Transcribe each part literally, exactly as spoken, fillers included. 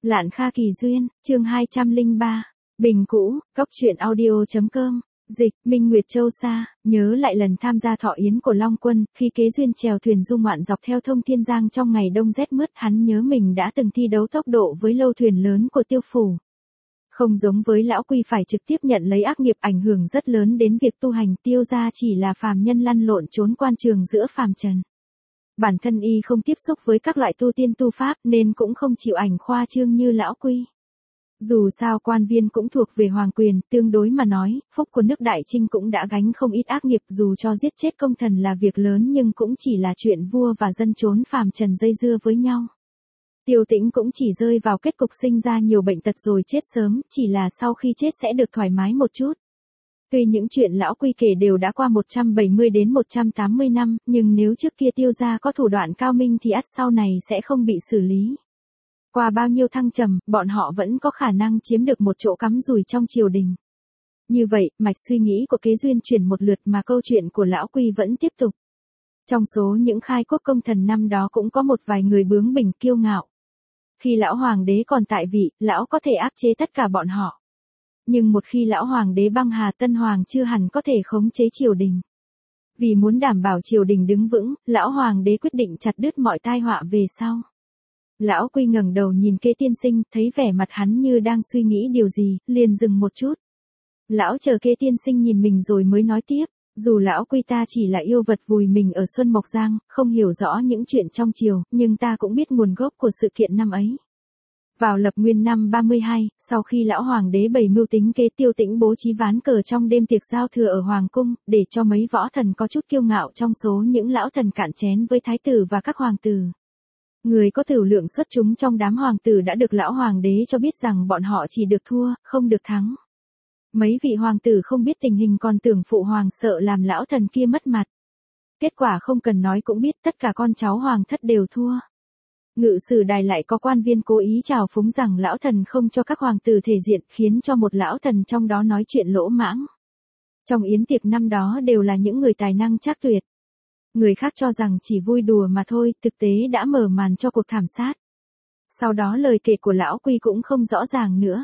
Lạn Kha Kỳ Duyên, chương hai trăm lẻ ba. Bình cũ, góc truyện audio.com. Dịch, Minh Nguyệt Châu Sa, nhớ lại lần tham gia thọ yến của Long Quân, khi Kế Duyên chèo thuyền du ngoạn dọc theo Thông Thiên Giang trong ngày đông rét mướt, hắn nhớ mình đã từng thi đấu tốc độ với lâu thuyền lớn của Tiêu Phủ. Không giống với lão Quy phải trực tiếp nhận lấy ác nghiệp ảnh hưởng rất lớn đến việc tu hành, Tiêu gia chỉ là phàm nhân lăn lộn trốn quan trường giữa phàm trần. Bản thân y không tiếp xúc với các loại tu tiên tu pháp nên cũng không chịu ảnh khoa trương như lão Quy. Dù sao quan viên cũng thuộc về hoàng quyền, tương đối mà nói, phúc của nước Đại Trinh cũng đã gánh không ít ác nghiệp, dù cho giết chết công thần là việc lớn nhưng cũng chỉ là chuyện vua và dân trốn phàm trần dây dưa với nhau. Tiêu Tĩnh cũng chỉ rơi vào kết cục sinh ra nhiều bệnh tật rồi chết sớm, chỉ là sau khi chết sẽ được thoải mái một chút. Tuy những chuyện lão Quy kể đều đã qua một trăm bảy mươi đến một trăm tám mươi năm, nhưng nếu trước kia Tiêu gia có thủ đoạn cao minh thì ắt sau này sẽ không bị xử lý. Qua bao nhiêu thăng trầm, bọn họ vẫn có khả năng chiếm được một chỗ cắm rùi trong triều đình. Như vậy, mạch suy nghĩ của Kế Duyên chuyển một lượt mà câu chuyện của lão Quy vẫn tiếp tục. Trong số những khai quốc công thần năm đó cũng có một vài người bướng bỉnh kiêu ngạo. Khi lão hoàng đế còn tại vị, lão có thể áp chế tất cả bọn họ. Nhưng một khi lão hoàng đế băng hà, tân hoàng chưa hẳn có thể khống chế triều đình. Vì muốn đảm bảo triều đình đứng vững, lão hoàng đế quyết định chặt đứt mọi tai họa về sau. Lão Quy ngẩng đầu nhìn Kế tiên sinh, thấy vẻ mặt hắn như đang suy nghĩ điều gì, liền dừng một chút. Lão chờ Kế tiên sinh nhìn mình rồi mới nói tiếp, dù lão Quy ta chỉ là yêu vật vùi mình ở Xuân Mộc Giang, không hiểu rõ những chuyện trong triều, nhưng ta cũng biết nguồn gốc của sự kiện năm ấy. Vào lập nguyên năm ba mươi hai, sau khi lão hoàng đế bày mưu tính kế, Tiêu Tĩnh bố trí ván cờ trong đêm tiệc giao thừa ở hoàng cung, để cho mấy võ thần có chút kiêu ngạo trong số những lão thần cạn chén với thái tử và các hoàng tử. Người có tửu lượng xuất chúng trong đám hoàng tử đã được lão hoàng đế cho biết rằng bọn họ chỉ được thua, không được thắng. Mấy vị hoàng tử không biết tình hình còn tưởng phụ hoàng sợ làm lão thần kia mất mặt. Kết quả không cần nói cũng biết, tất cả con cháu hoàng thất đều thua. Ngự sử đài lại có quan viên cố ý trào phúng rằng lão thần không cho các hoàng tử thể diện, khiến cho một lão thần trong đó nói chuyện lỗ mãng. Trong yến tiệc năm đó đều là những người tài năng trác tuyệt. Người khác cho rằng chỉ vui đùa mà thôi, thực tế đã mở màn cho cuộc thảm sát. Sau đó lời kể của lão Quy cũng không rõ ràng nữa.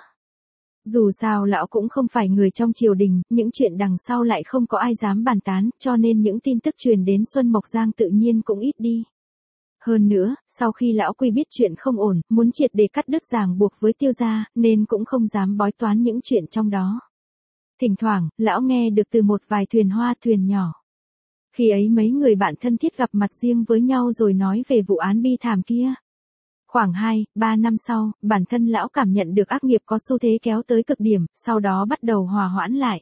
Dù sao lão cũng không phải người trong triều đình, những chuyện đằng sau lại không có ai dám bàn tán, cho nên những tin tức truyền đến Xuân Mộc Giang tự nhiên cũng ít đi. Hơn nữa, sau khi lão Quy biết chuyện không ổn, muốn triệt để cắt đứt ràng buộc với Tiêu gia, nên cũng không dám bói toán những chuyện trong đó. Thỉnh thoảng, lão nghe được từ một vài thuyền hoa thuyền nhỏ. Khi ấy mấy người bạn thân thiết gặp mặt riêng với nhau rồi nói về vụ án bi thảm kia. Khoảng hai, ba năm sau, bản thân lão cảm nhận được ác nghiệp có xu thế kéo tới cực điểm, sau đó bắt đầu hòa hoãn lại.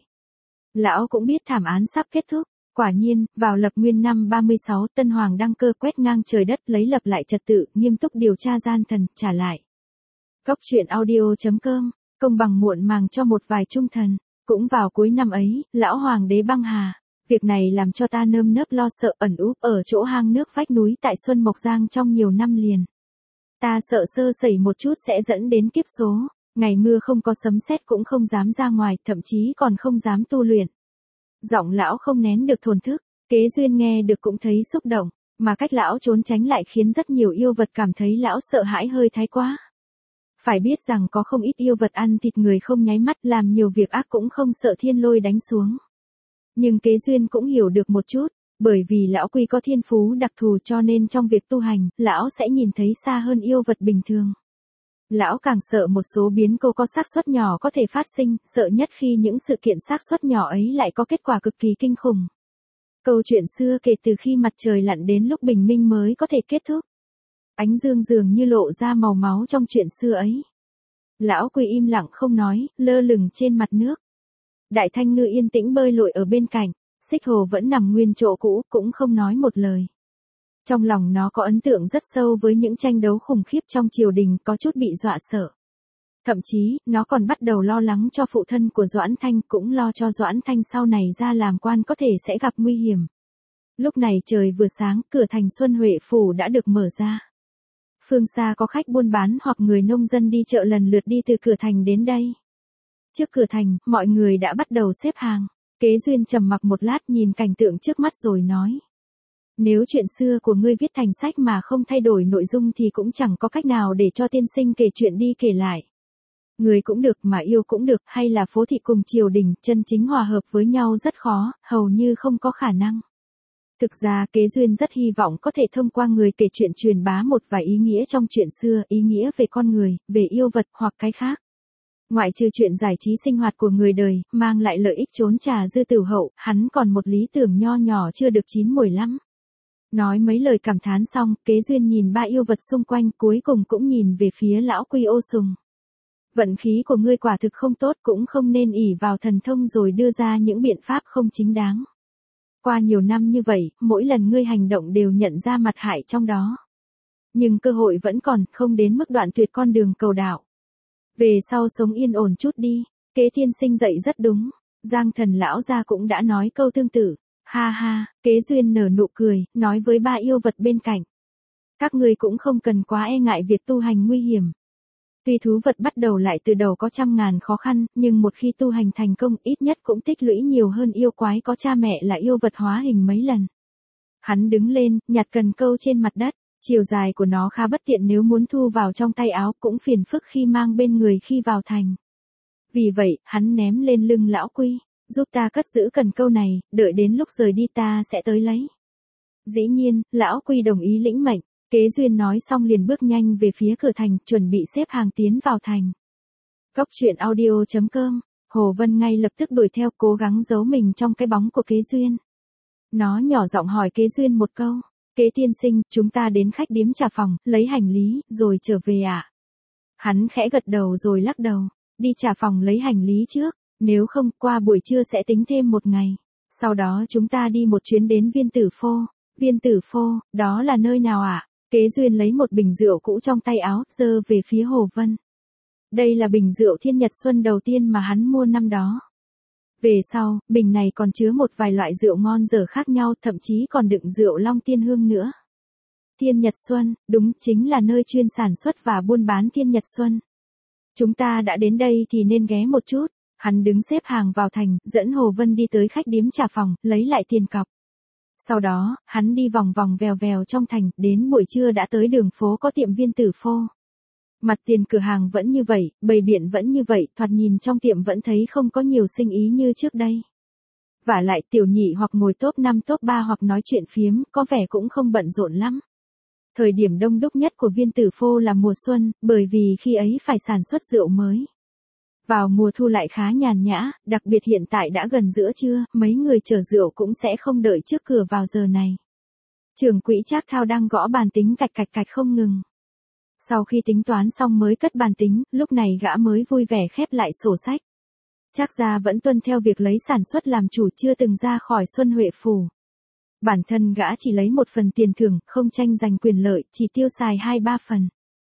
Lão cũng biết thảm án sắp kết thúc. Quả nhiên, vào lập nguyên năm ba mươi sáu, tân hoàng đăng cơ quét ngang trời đất, lấy lập lại trật tự, nghiêm túc điều tra gian thần, trả lại. Góc truyện audio.com, công bằng muộn màng cho một vài trung thần. Cũng vào cuối năm ấy, lão hoàng đế băng hà. Việc này làm cho ta nơm nớp lo sợ, ẩn úp ở chỗ hang nước vách núi tại Xuân Mộc Giang trong nhiều năm liền. Ta sợ sơ sẩy một chút sẽ dẫn đến kiếp số, ngày mưa không có sấm sét cũng không dám ra ngoài, thậm chí còn không dám tu luyện. Giọng lão không nén được thổn thức, Kế Duyên nghe được cũng thấy xúc động, mà cách lão trốn tránh lại khiến rất nhiều yêu vật cảm thấy lão sợ hãi hơi thái quá. Phải biết rằng có không ít yêu vật ăn thịt người không nháy mắt, làm nhiều việc ác cũng không sợ thiên lôi đánh xuống. Nhưng Kế Duyên cũng hiểu được một chút, bởi vì lão Quy có thiên phú đặc thù cho nên trong việc tu hành, lão sẽ nhìn thấy xa hơn yêu vật bình thường. Lão càng sợ một số biến cố có xác suất nhỏ có thể phát sinh, sợ nhất khi những sự kiện xác suất nhỏ ấy lại có kết quả cực kỳ kinh khủng. Câu chuyện xưa kể từ khi mặt trời lặn đến lúc bình minh mới có thể kết thúc. Ánh dương dường như lộ ra màu máu trong chuyện xưa ấy. Lão Quy im lặng không nói, lơ lửng trên mặt nước. Đại Thanh Ngư yên tĩnh bơi lội ở bên cạnh, Xích Hồ vẫn nằm nguyên chỗ cũ, cũng không nói một lời. Trong lòng nó có ấn tượng rất sâu với những tranh đấu khủng khiếp trong triều đình, có chút bị dọa sợ. Thậm chí, nó còn bắt đầu lo lắng cho phụ thân của Doãn Thanh, cũng lo cho Doãn Thanh sau này ra làm quan có thể sẽ gặp nguy hiểm. Lúc này trời vừa sáng, cửa thành Xuân Huệ Phủ đã được mở ra. Phương xa có khách buôn bán hoặc người nông dân đi chợ lần lượt đi từ cửa thành đến đây. Trước cửa thành, mọi người đã bắt đầu xếp hàng. Kế Duyên trầm mặc một lát nhìn cảnh tượng trước mắt rồi nói. Nếu chuyện xưa của ngươi viết thành sách mà không thay đổi nội dung thì cũng chẳng có cách nào để cho tiên sinh kể chuyện đi kể lại. Người cũng được mà yêu cũng được, hay là phố thị cùng triều đình, chân chính hòa hợp với nhau rất khó, hầu như không có khả năng. Thực ra Kế Duyên rất hy vọng có thể thông qua người kể chuyện truyền bá một vài ý nghĩa trong chuyện xưa, ý nghĩa về con người, về yêu vật hoặc cái khác. Ngoại trừ chuyện giải trí sinh hoạt của người đời, mang lại lợi ích trốn trà dư tửu hậu, hắn còn một lý tưởng nho nhỏ chưa được chín mùi lắm. Nói mấy lời cảm thán xong, Kế Duyên nhìn ba yêu vật xung quanh, cuối cùng cũng nhìn về phía lão Quy Ô Sùng. Vận khí của ngươi quả thực không tốt, cũng không nên ỷ vào thần thông rồi đưa ra những biện pháp không chính đáng. Qua nhiều năm như vậy, mỗi lần ngươi hành động đều nhận ra mặt hại trong đó. Nhưng cơ hội vẫn còn, không đến mức đoạn tuyệt con đường cầu đạo. Về sau sống yên ổn chút đi, Kế tiên sinh dạy rất đúng. Giang Thần lão gia cũng đã nói câu tương tự. Ha ha, Kế Duyên nở nụ cười, nói với ba yêu vật bên cạnh. Các ngươi cũng không cần quá e ngại việc tu hành nguy hiểm. Tuy thú vật bắt đầu lại từ đầu có trăm ngàn khó khăn, nhưng một khi tu hành thành công ít nhất cũng tích lũy nhiều hơn yêu quái có cha mẹ là yêu vật hóa hình mấy lần. Hắn đứng lên, nhặt cần câu trên mặt đất, chiều dài của nó khá bất tiện nếu muốn thu vào trong tay áo, cũng phiền phức khi mang bên người khi vào thành. Vì vậy, hắn ném lên lưng lão Quy, giúp ta cất giữ cần câu này, đợi đến lúc rời đi ta sẽ tới lấy. Dĩ nhiên, lão Quy đồng ý lĩnh mệnh. Kế Duyên nói xong liền bước nhanh về phía cửa thành, chuẩn bị xếp hàng tiến vào thành. Cốc truyện audio chấm com, Hồ Vân ngay lập tức đuổi theo, cố gắng giấu mình trong cái bóng của Kế Duyên. Nó nhỏ giọng hỏi Kế Duyên một câu, Kế tiên sinh, chúng ta đến khách điếm trà phòng, lấy hành lý, rồi trở về ạ. À? Hắn khẽ gật đầu rồi lắc đầu, đi trà phòng lấy hành lý trước, nếu không qua buổi trưa sẽ tính thêm một ngày. Sau đó chúng ta đi một chuyến đến Viên Tử Phô. Viên Tử Phô, đó là nơi nào ạ? À? Kế Duyên lấy một bình rượu cũ trong tay áo, giơ về phía Hồ Vân. Đây là bình rượu Thiên Nhật Xuân đầu tiên mà hắn mua năm đó. Về sau, bình này còn chứa một vài loại rượu ngon dở khác nhau, thậm chí còn đựng rượu Long Tiên Hương nữa. Thiên Nhật Xuân, đúng chính là nơi chuyên sản xuất và buôn bán Thiên Nhật Xuân. Chúng ta đã đến đây thì nên ghé một chút. Hắn đứng xếp hàng vào thành, dẫn Hồ Vân đi tới khách điếm trà phòng, lấy lại tiền cọc. Sau đó, hắn đi vòng vòng vèo vèo trong thành, đến buổi trưa đã tới đường phố có tiệm Viên Tử Phô. Mặt tiền cửa hàng vẫn như vậy, bày biện vẫn như vậy, thoạt nhìn trong tiệm vẫn thấy không có nhiều sinh ý như trước đây. Vả lại tiểu nhị hoặc ngồi top năm top ba hoặc nói chuyện phiếm, có vẻ cũng không bận rộn lắm. Thời điểm đông đúc nhất của Viên Tử Phô là mùa xuân, bởi vì khi ấy phải sản xuất rượu mới. Vào mùa thu lại khá nhàn nhã, đặc biệt hiện tại đã gần giữa trưa, mấy người chở rượu cũng sẽ không đợi trước cửa vào giờ này. Trưởng quỹ Trác Thao đang gõ bàn tính cạch cạch cạch không ngừng. Sau khi tính toán xong mới cất bàn tính, lúc này gã mới vui vẻ khép lại sổ sách. Trác gia vẫn tuân theo việc lấy sản xuất làm chủ, chưa từng ra khỏi Xuân Huệ Phủ. Bản thân gã chỉ lấy một phần tiền thưởng, không tranh giành quyền lợi, chỉ tiêu xài hai ba phần.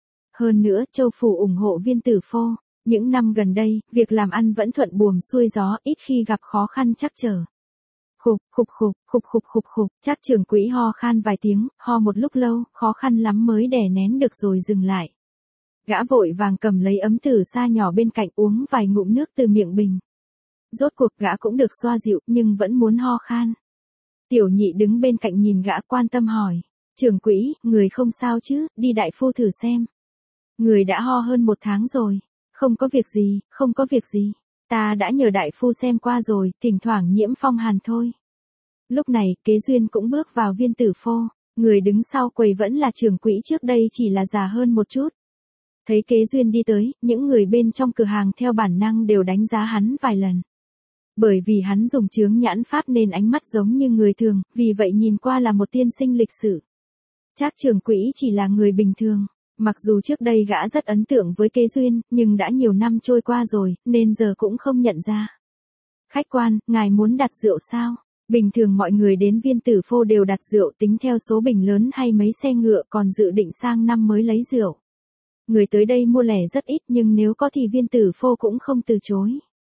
Hơn nữa, Châu Phủ ủng hộ Viên Tử Phô. Những năm gần đây, việc làm ăn vẫn thuận buồm xuôi gió, ít khi gặp khó khăn trắc trở. Khục, khục khục, khục khục khục khục, Trác trưởng quỹ ho khan vài tiếng, ho một lúc lâu, khó khăn lắm mới đè nén được rồi dừng lại. Gã vội vàng cầm lấy ấm từ sa nhỏ bên cạnh uống vài ngụm nước từ miệng bình. Rốt cuộc gã cũng được xoa dịu, nhưng vẫn muốn ho khan. Tiểu nhị đứng bên cạnh nhìn gã quan tâm hỏi, trưởng quỹ, người không sao chứ, đi đại phu thử xem. Người đã ho hơn một tháng rồi. Không có việc gì, không có việc gì. Ta đã nhờ đại phu xem qua rồi, thỉnh thoảng nhiễm phong hàn thôi. Lúc này, Kế Duyên cũng bước vào Viên Tử Phô. Người đứng sau quầy vẫn là trưởng quỹ trước đây, chỉ là già hơn một chút. Thấy Kế Duyên đi tới, những người bên trong cửa hàng theo bản năng đều đánh giá hắn vài lần. Bởi vì hắn dùng chướng nhãn pháp nên ánh mắt giống như người thường, vì vậy nhìn qua là một tiên sinh lịch sự. Trác trưởng quỹ chỉ là người bình thường. Mặc dù trước đây gã rất ấn tượng với Kế Duyên, nhưng đã nhiều năm trôi qua rồi, nên giờ cũng không nhận ra. Khách quan, ngài muốn đặt rượu sao? Bình thường mọi người đến Viên Tử Phô đều đặt rượu tính theo số bình lớn hay mấy xe ngựa, còn dự định sang năm mới lấy rượu. Người tới đây mua lẻ rất ít, nhưng nếu có thì Viên Tử Phô cũng không từ chối.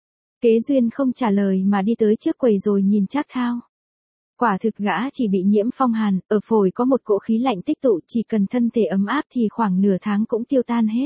Kế Duyên không trả lời mà đi tới trước quầy rồi nhìn Trác Thao. Quả thực gã chỉ bị nhiễm phong hàn, ở phổi có một cỗ khí lạnh tích tụ, chỉ cần thân thể ấm áp thì khoảng nửa tháng cũng tiêu tan hết.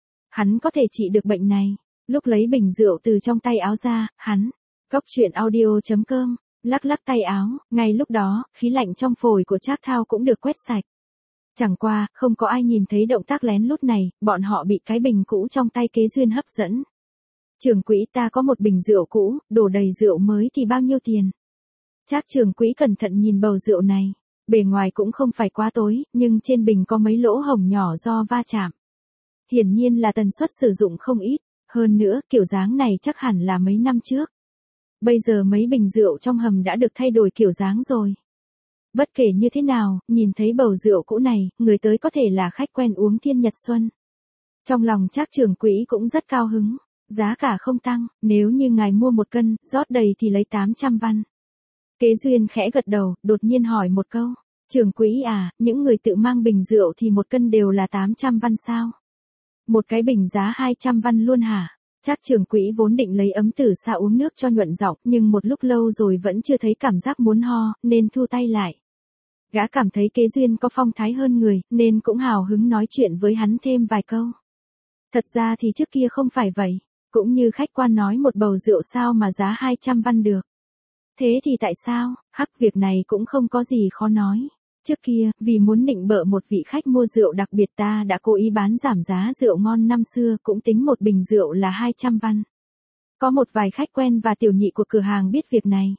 Hắn có thể trị được bệnh này. Lúc lấy bình rượu từ trong tay áo ra, hắn, cốc truyện audio chấm com lắc lắc tay áo, ngay lúc đó, khí lạnh trong phổi của Trác Thao cũng được quét sạch. Chẳng qua, không có ai nhìn thấy động tác lén lút này, bọn họ bị cái bình cũ trong tay Kế Duyên hấp dẫn. Trưởng quỹ, ta có một bình rượu cũ, đổ đầy rượu mới thì bao nhiêu tiền? Trác trưởng quỹ cẩn thận nhìn bầu rượu này, bề ngoài cũng không phải quá tối, nhưng trên bình có mấy lỗ hổng nhỏ do va chạm. Hiển nhiên là tần suất sử dụng không ít, hơn nữa kiểu dáng này chắc hẳn là mấy năm trước. Bây giờ mấy bình rượu trong hầm đã được thay đổi kiểu dáng rồi. Bất kể như thế nào, nhìn thấy bầu rượu cũ này, người tới có thể là khách quen uống Thiên Nhật Xuân. Trong lòng Trác trưởng quỹ cũng rất cao hứng, giá cả không tăng, nếu như ngài mua một cân, rót đầy thì lấy tám trăm văn. Kế Duyên khẽ gật đầu, đột nhiên hỏi một câu, trưởng quỹ à, những người tự mang bình rượu thì một cân đều là tám trăm văn sao? Một cái bình giá hai trăm văn luôn hả? Trác trưởng quỹ vốn định lấy ấm tử sa uống nước cho nhuận giọng, nhưng một lúc lâu rồi vẫn chưa thấy cảm giác muốn ho, nên thu tay lại. Gã cảm thấy Kế Duyên có phong thái hơn người, nên cũng hào hứng nói chuyện với hắn thêm vài câu. Thật ra thì trước kia không phải vậy, cũng như khách quan nói một bầu rượu sao mà giá hai trăm văn được. Thế thì tại sao? Hắc, việc này cũng không có gì khó nói. Trước kia, vì muốn nịnh bợ một vị khách mua rượu đặc biệt, ta đã cố ý bán giảm giá rượu ngon năm xưa, cũng tính một bình rượu là hai trăm văn. Có một vài khách quen và tiểu nhị của cửa hàng biết việc này.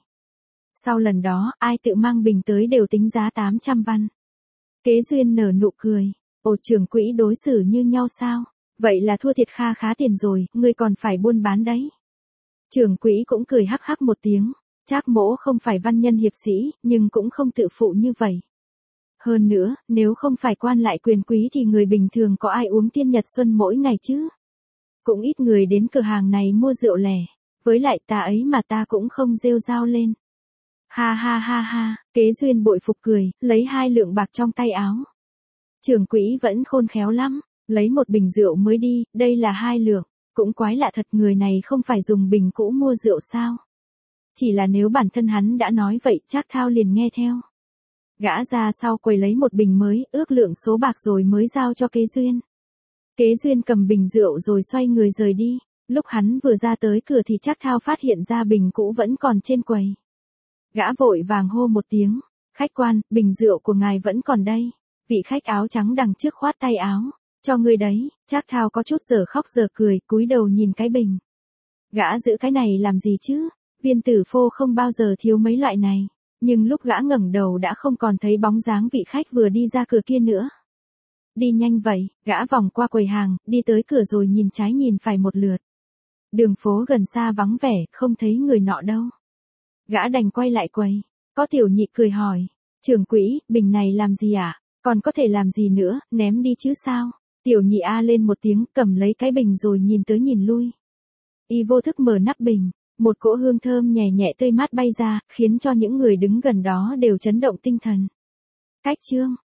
Sau lần đó, ai tự mang bình tới đều tính giá tám trăm văn. Kế Duyên nở nụ cười. Ồ, trưởng quỹ đối xử như nhau sao? Vậy là thua thiệt kha khá tiền rồi, ngươi còn phải buôn bán đấy. Trưởng quỹ cũng cười hắc hắc một tiếng. Trác mỗ không phải văn nhân hiệp sĩ, nhưng cũng không tự phụ như vậy. Hơn nữa, nếu không phải quan lại quyền quý thì người bình thường có ai uống Thiên Nhật Xuân mỗi ngày chứ? Cũng ít người đến cửa hàng này mua rượu lẻ. Với lại ta ấy mà ta cũng không rêu rao lên. Ha ha ha ha, Kế Duyên bội phục cười, lấy hai lượng bạc trong tay áo. Trưởng quỹ vẫn khôn khéo lắm, lấy một bình rượu mới đi, đây là hai lượng. Cũng quái lạ thật, người này không phải dùng bình cũ mua rượu sao? Chỉ là nếu bản thân hắn đã nói vậy, Trác Thao liền nghe theo. Gã ra sau quầy lấy một bình mới, ước lượng số bạc rồi mới giao cho Kế Duyên. Kế Duyên cầm bình rượu rồi xoay người rời đi. Lúc hắn vừa ra tới cửa thì Trác Thao phát hiện ra bình cũ vẫn còn trên quầy. Gã vội vàng hô một tiếng, khách quan, bình rượu của ngài vẫn còn đây. Vị khách áo trắng đằng trước khoát tay áo, cho người đấy. Trác Thao có chút giờ khóc giờ cười, cúi đầu nhìn cái bình. Gã giữ cái này làm gì chứ? Viên tử phô không bao giờ thiếu mấy loại này. Nhưng lúc gã ngẩng đầu đã không còn thấy bóng dáng vị khách vừa đi ra cửa kia nữa. Đi nhanh vậy, gã vòng qua quầy hàng, đi tới cửa rồi nhìn trái nhìn phải một lượt. Đường phố gần xa vắng vẻ, không thấy người nọ đâu. Gã đành quay lại quầy. Có tiểu nhị cười hỏi, trưởng quỹ, bình này làm gì ạ? À? Còn có thể làm gì nữa, ném đi chứ sao? Tiểu nhị a lên một tiếng, cầm lấy cái bình rồi nhìn tới nhìn lui. Y vô thức mở nắp bình. Một cỗ hương thơm nhẹ nhẹ tươi mát bay ra, khiến cho những người đứng gần đó đều chấn động tinh thần. Cách chương